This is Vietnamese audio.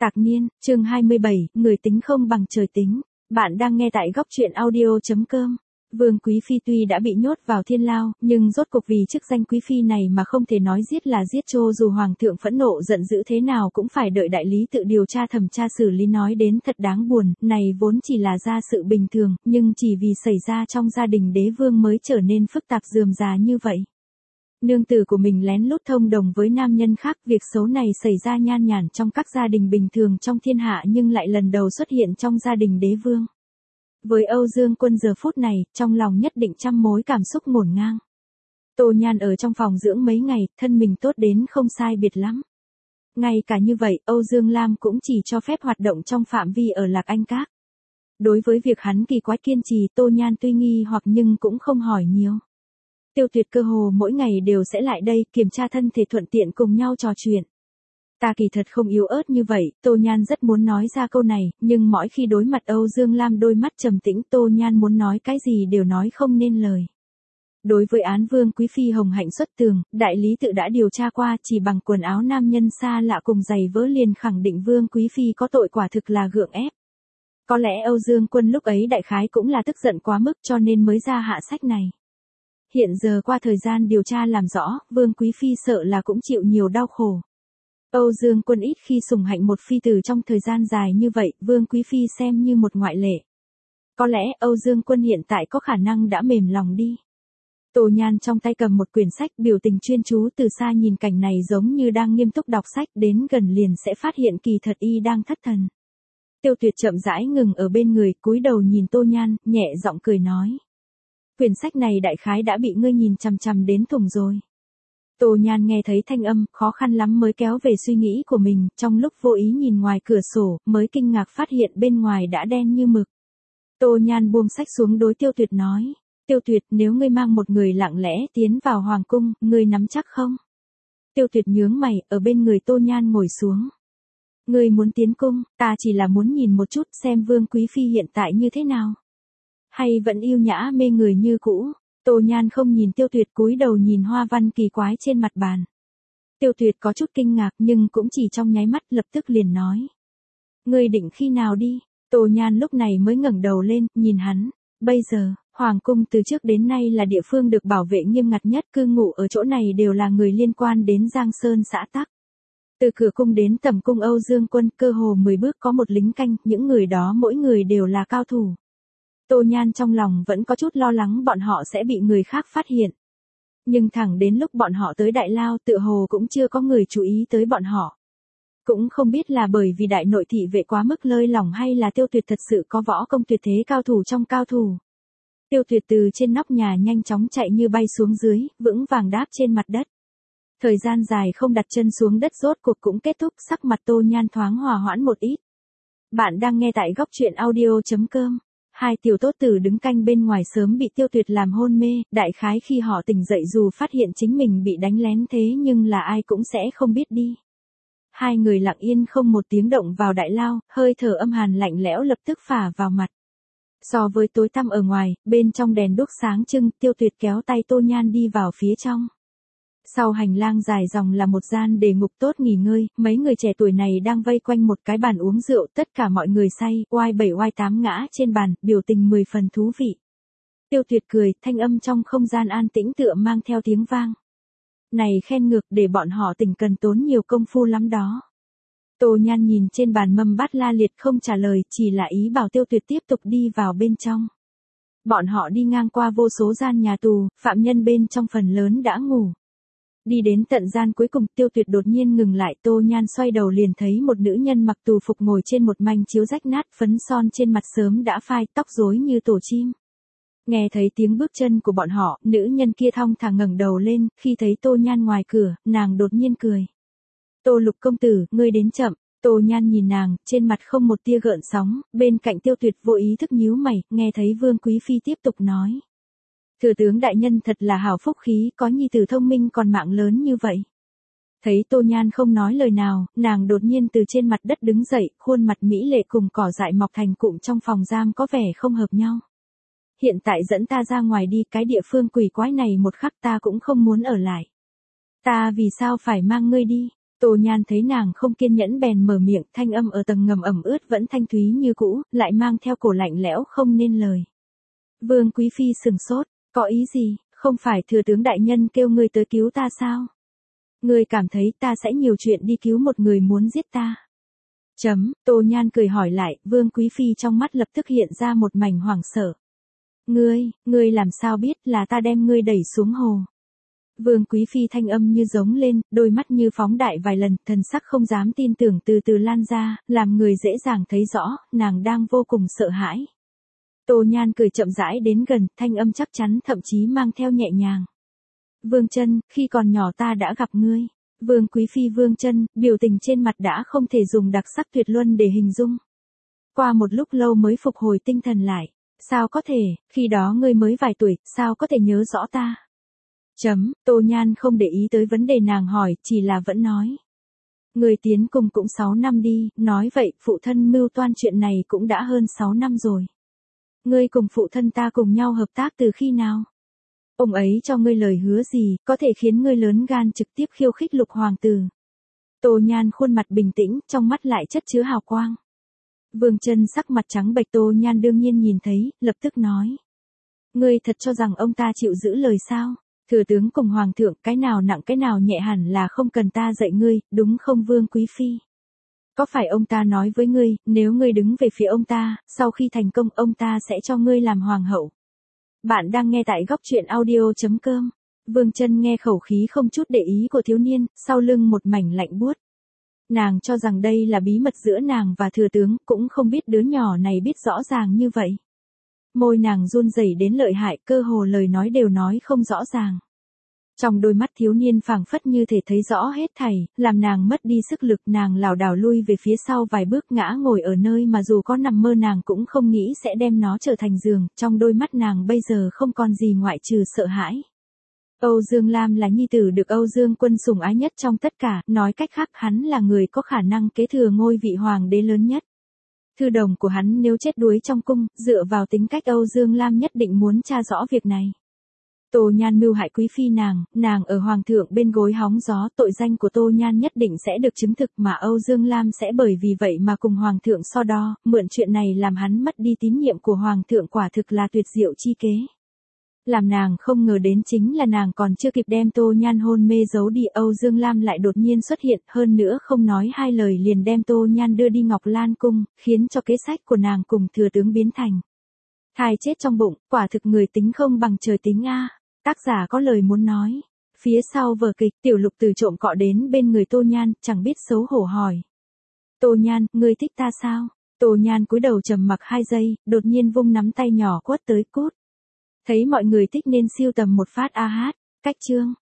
Tạc niên, chương 27, người tính không bằng trời tính. Bạn đang nghe tại góc truyện audio.com. Vương Quý Phi tuy đã bị nhốt vào thiên lao, nhưng rốt cuộc vì chức danh Quý Phi này mà không thể nói giết là giết, cho dù Hoàng thượng phẫn nộ giận dữ thế nào cũng phải đợi đại lý tự điều tra thẩm tra xử lý. Nói đến thật đáng buồn, này vốn chỉ là gia sự bình thường, nhưng chỉ vì xảy ra trong gia đình đế vương mới trở nên phức tạp rườm rà như vậy. Nương tử của mình lén lút thông đồng với nam nhân khác, việc xấu này xảy ra nhan nhản trong các gia đình bình thường trong thiên hạ nhưng lại lần đầu xuất hiện trong gia đình đế vương. Với Âu Dương Quân giờ phút này, trong lòng nhất định trăm mối cảm xúc ngổn ngang. Tô Nhan ở trong phòng dưỡng mấy ngày, thân mình tốt đến không sai biệt lắm. Ngay cả như vậy, Âu Dương Lam cũng chỉ cho phép hoạt động trong phạm vi ở Lạc Anh Các. Đối với việc hắn kỳ quái kiên trì, Tô Nhan tuy nghi hoặc nhưng cũng không hỏi nhiều. Tiêu Tuyệt cơ hồ mỗi ngày đều sẽ lại đây kiểm tra thân thể, thuận tiện cùng nhau trò chuyện. Ta kỳ thật không yếu ớt như vậy, Tô Nhan rất muốn nói ra câu này, nhưng mỗi khi đối mặt Âu Dương Lam đôi mắt trầm tĩnh, Tô Nhan muốn nói cái gì đều nói không nên lời. Đối với án Vương Quý Phi hồng hạnh xuất tường, đại lý tự đã điều tra qua, chỉ bằng quần áo nam nhân xa lạ cùng giày vớ liền khẳng định Vương Quý Phi có tội, quả thực là gượng ép. Có lẽ Âu Dương Quân lúc ấy đại khái cũng là tức giận quá mức cho nên mới ra hạ sách này. Hiện giờ qua thời gian điều tra làm rõ, Vương Quý Phi sợ là cũng chịu nhiều đau khổ. Âu Dương Quân ít khi sủng hạnh một phi tử trong thời gian dài như vậy, Vương Quý Phi xem như một ngoại lệ. Có lẽ Âu Dương Quân hiện tại có khả năng đã mềm lòng đi. Tô Nhan trong tay cầm một quyển sách, biểu tình chuyên chú, từ xa nhìn cảnh này giống như đang nghiêm túc đọc sách, đến gần liền sẽ phát hiện kỳ thật y đang thất thần. Tiêu Tuyệt chậm rãi ngừng ở bên người, cúi đầu nhìn Tô Nhan, nhẹ giọng cười nói. Quyển sách này đại khái đã bị ngươi nhìn chằm chằm đến thủng rồi. Tô Nhan nghe thấy thanh âm, khó khăn lắm mới kéo về suy nghĩ của mình, trong lúc vô ý nhìn ngoài cửa sổ, mới kinh ngạc phát hiện bên ngoài đã đen như mực. Tô Nhan buông sách xuống đối Tiêu Tuyệt nói, Tiêu Tuyệt, nếu ngươi mang một người lặng lẽ tiến vào hoàng cung, ngươi nắm chắc không? Tiêu Tuyệt nhướng mày, ở bên người Tô Nhan ngồi xuống. Ngươi muốn tiến cung, ta chỉ là muốn nhìn một chút xem Vương Quý Phi hiện tại như thế nào. Hay vẫn yêu nhã mê người như cũ? Tô Nhan không nhìn Tiêu Tuyệt, cúi đầu nhìn hoa văn kỳ quái trên mặt bàn. Tiêu Tuyệt có chút kinh ngạc nhưng cũng chỉ trong nháy mắt, lập tức liền nói. Ngươi định khi nào đi? Tô Nhan lúc này mới ngẩng đầu lên, nhìn hắn. Bây giờ, Hoàng cung từ trước đến nay là địa phương được bảo vệ nghiêm ngặt nhất, cư ngụ ở chỗ này đều là người liên quan đến Giang Sơn xã tắc. Từ cửa cung đến tẩm cung Âu Dương Quân, cơ hồ 10 bước có một lính canh, những người đó mỗi người đều là cao thủ. Tô Nhan trong lòng vẫn có chút lo lắng bọn họ sẽ bị người khác phát hiện. Nhưng thẳng đến lúc bọn họ tới Đại Lao, tựa hồ cũng chưa có người chú ý tới bọn họ. Cũng không biết là bởi vì đại nội thị vệ quá mức lơi lỏng hay là Tiêu Tuyệt thật sự có võ công tuyệt thế, cao thủ trong cao thủ. Tiêu Tuyệt từ trên nóc nhà nhanh chóng chạy như bay xuống dưới, vững vàng đáp trên mặt đất. Thời gian dài không đặt chân xuống đất rốt cuộc cũng kết thúc, sắc mặt Tô Nhan thoáng hòa hoãn một ít. Bạn đang nghe tại góc truyện audio.com. Hai tiểu tốt tử đứng canh bên ngoài sớm bị Tiêu Tuyệt làm hôn mê, đại khái khi họ tỉnh dậy dù phát hiện chính mình bị đánh lén thế nhưng là ai cũng sẽ không biết đi. Hai người lặng yên không một tiếng động vào đại lao, hơi thở âm hàn lạnh lẽo lập tức phả vào mặt. So với tối tăm ở ngoài, bên trong đèn đuốc sáng trưng, Tiêu Tuyệt kéo tay Tô Nhan đi vào phía trong. Sau hành lang dài dòng là một gian đề ngục tốt nghỉ ngơi, mấy người trẻ tuổi này đang vây quanh một cái bàn uống rượu, tất cả mọi người say, oai 7 oai 8 ngã trên bàn, biểu tình 10 phần thú vị. Tiêu Tuyệt cười, thanh âm trong không gian an tĩnh tựa mang theo tiếng vang. Này khen ngược, để bọn họ tỉnh cần tốn nhiều công phu lắm đó. Tô Nhan nhìn trên bàn mâm bát la liệt không trả lời, chỉ là ý bảo Tiêu Tuyệt tiếp tục đi vào bên trong. Bọn họ đi ngang qua vô số gian nhà tù, phạm nhân bên trong phần lớn đã ngủ. Đi đến tận gian cuối cùng, Tiêu Tuyệt đột nhiên ngừng lại, Tô Nhan xoay đầu liền thấy một nữ nhân mặc tù phục ngồi trên một manh chiếu rách nát, phấn son trên mặt sớm đã phai, tóc rối như tổ chim. Nghe thấy tiếng bước chân của bọn họ, nữ nhân kia thong thả ngẩng đầu lên, khi thấy Tô Nhan ngoài cửa, nàng đột nhiên cười. Tô Lục công tử, ngươi đến chậm. Tô Nhan nhìn nàng, trên mặt không một tia gợn sóng, bên cạnh Tiêu Tuyệt vô ý thức nhíu mày, nghe thấy Vương Quý Phi tiếp tục nói. Thừa tướng đại nhân thật là hảo phúc khí, có nhi tử thông minh còn mạng lớn như vậy. Thấy Tô Nhan không nói lời nào, nàng đột nhiên từ trên mặt đất đứng dậy, khuôn mặt mỹ lệ cùng cỏ dại mọc thành cụm trong phòng giam có vẻ không hợp nhau. Hiện tại dẫn ta ra ngoài đi, cái địa phương quỷ quái này một khắc ta cũng không muốn ở lại. Ta vì sao phải mang ngươi đi? Tô Nhan thấy nàng không kiên nhẫn bèn mở miệng, thanh âm ở tầng ngầm ẩm ướt vẫn thanh thúy như cũ, lại mang theo cổ lạnh lẽo không nên lời. Vương Quý Phi sừng sốt, có ý gì, không phải thừa tướng đại nhân kêu ngươi tới cứu ta sao? Ngươi cảm thấy ta sẽ nhiều chuyện đi cứu một người muốn giết ta? Tô Nhan cười hỏi lại, Vương Quý Phi trong mắt lập tức hiện ra một mảnh hoảng sợ. Ngươi làm sao biết là ta đem ngươi đẩy xuống hồ? Vương Quý Phi thanh âm như giống lên, đôi mắt như phóng đại vài lần, thần sắc không dám tin tưởng từ từ lan ra, làm người dễ dàng thấy rõ, nàng đang vô cùng sợ hãi. Tô Nhan cười chậm rãi đến gần, thanh âm chắc chắn thậm chí mang theo nhẹ nhàng. Vương Chân, khi còn nhỏ ta đã gặp ngươi. Vương Quý Phi Vương Chân, biểu tình trên mặt đã không thể dùng đặc sắc tuyệt luân để hình dung. Qua một lúc lâu mới phục hồi tinh thần lại. Sao có thể, khi đó ngươi mới vài tuổi, sao có thể nhớ rõ ta? Tô Nhan không để ý tới vấn đề nàng hỏi, chỉ là vẫn nói. Ngươi tiến cùng cũng 6 năm đi, nói vậy, phụ thân mưu toan chuyện này cũng đã hơn 6 năm rồi. Ngươi cùng phụ thân ta cùng nhau hợp tác từ khi nào? Ông ấy cho ngươi lời hứa gì, có thể khiến ngươi lớn gan trực tiếp khiêu khích Lục hoàng tử? Tô Nhan khuôn mặt bình tĩnh, trong mắt lại chất chứa hào quang. Vương Chân sắc mặt trắng bệch, Tô Nhan đương nhiên nhìn thấy, lập tức nói. Ngươi thật cho rằng ông ta chịu giữ lời sao? Thừa tướng cùng hoàng thượng, cái nào nặng cái nào nhẹ hẳn là không cần ta dạy ngươi, đúng không Vương Quý Phi? Có phải ông ta nói với ngươi, nếu ngươi đứng về phía ông ta, sau khi thành công ông ta sẽ cho ngươi làm hoàng hậu? Bạn đang nghe tại góc truyện audio.com. Vương Chân nghe khẩu khí không chút để ý của thiếu niên, sau lưng một mảnh lạnh buốt. Nàng cho rằng đây là bí mật giữa nàng và thừa tướng, cũng không biết đứa nhỏ này biết rõ ràng như vậy. Môi nàng run rẩy đến lợi hại, cơ hồ lời nói đều nói không rõ ràng. Trong đôi mắt thiếu niên phảng phất như thể thấy rõ hết thảy, làm nàng mất đi sức lực, nàng lảo đảo lui về phía sau vài bước, ngã ngồi ở nơi mà dù có nằm mơ nàng cũng không nghĩ sẽ đem nó trở thành giường, trong đôi mắt nàng bây giờ không còn gì ngoại trừ sợ hãi. Âu Dương Lam là nhi tử được Âu Dương Quân sủng ái nhất trong tất cả, nói cách khác hắn là người có khả năng kế thừa ngôi vị hoàng đế lớn nhất. Thư đồng của hắn nếu chết đuối trong cung, dựa vào tính cách Âu Dương Lam nhất định muốn tra rõ việc này. Tô Nhan mưu hại quý phi nàng ở hoàng thượng bên gối hóng gió, tội danh của Tô Nhan nhất định sẽ được chứng thực mà Âu Dương Lam sẽ bởi vì vậy mà cùng hoàng thượng so đo, mượn chuyện này làm hắn mất đi tín nhiệm của hoàng thượng, quả thực là tuyệt diệu chi kế. Làm nàng không ngờ đến chính là nàng còn chưa kịp đem Tô Nhan hôn mê giấu đi, Âu Dương Lam lại đột nhiên xuất hiện, hơn nữa không nói hai lời liền đem Tô Nhan đưa đi Ngọc Lan Cung, khiến cho kế sách của nàng cùng thừa tướng biến thành thai chết trong bụng, quả thực người tính không bằng trời tính a. Tác giả có lời muốn nói. Phía sau vở kịch, Tiểu Lục từ trộm cọ đến bên người Tô Nhan, chẳng biết xấu hổ hỏi. Tô Nhan, ngươi thích ta sao? Tô Nhan cúi đầu trầm mặc 2 giây, đột nhiên vung nắm tay nhỏ quất tới, cút. Thấy mọi người thích nên siêu tầm một phát a hát. Cách chương.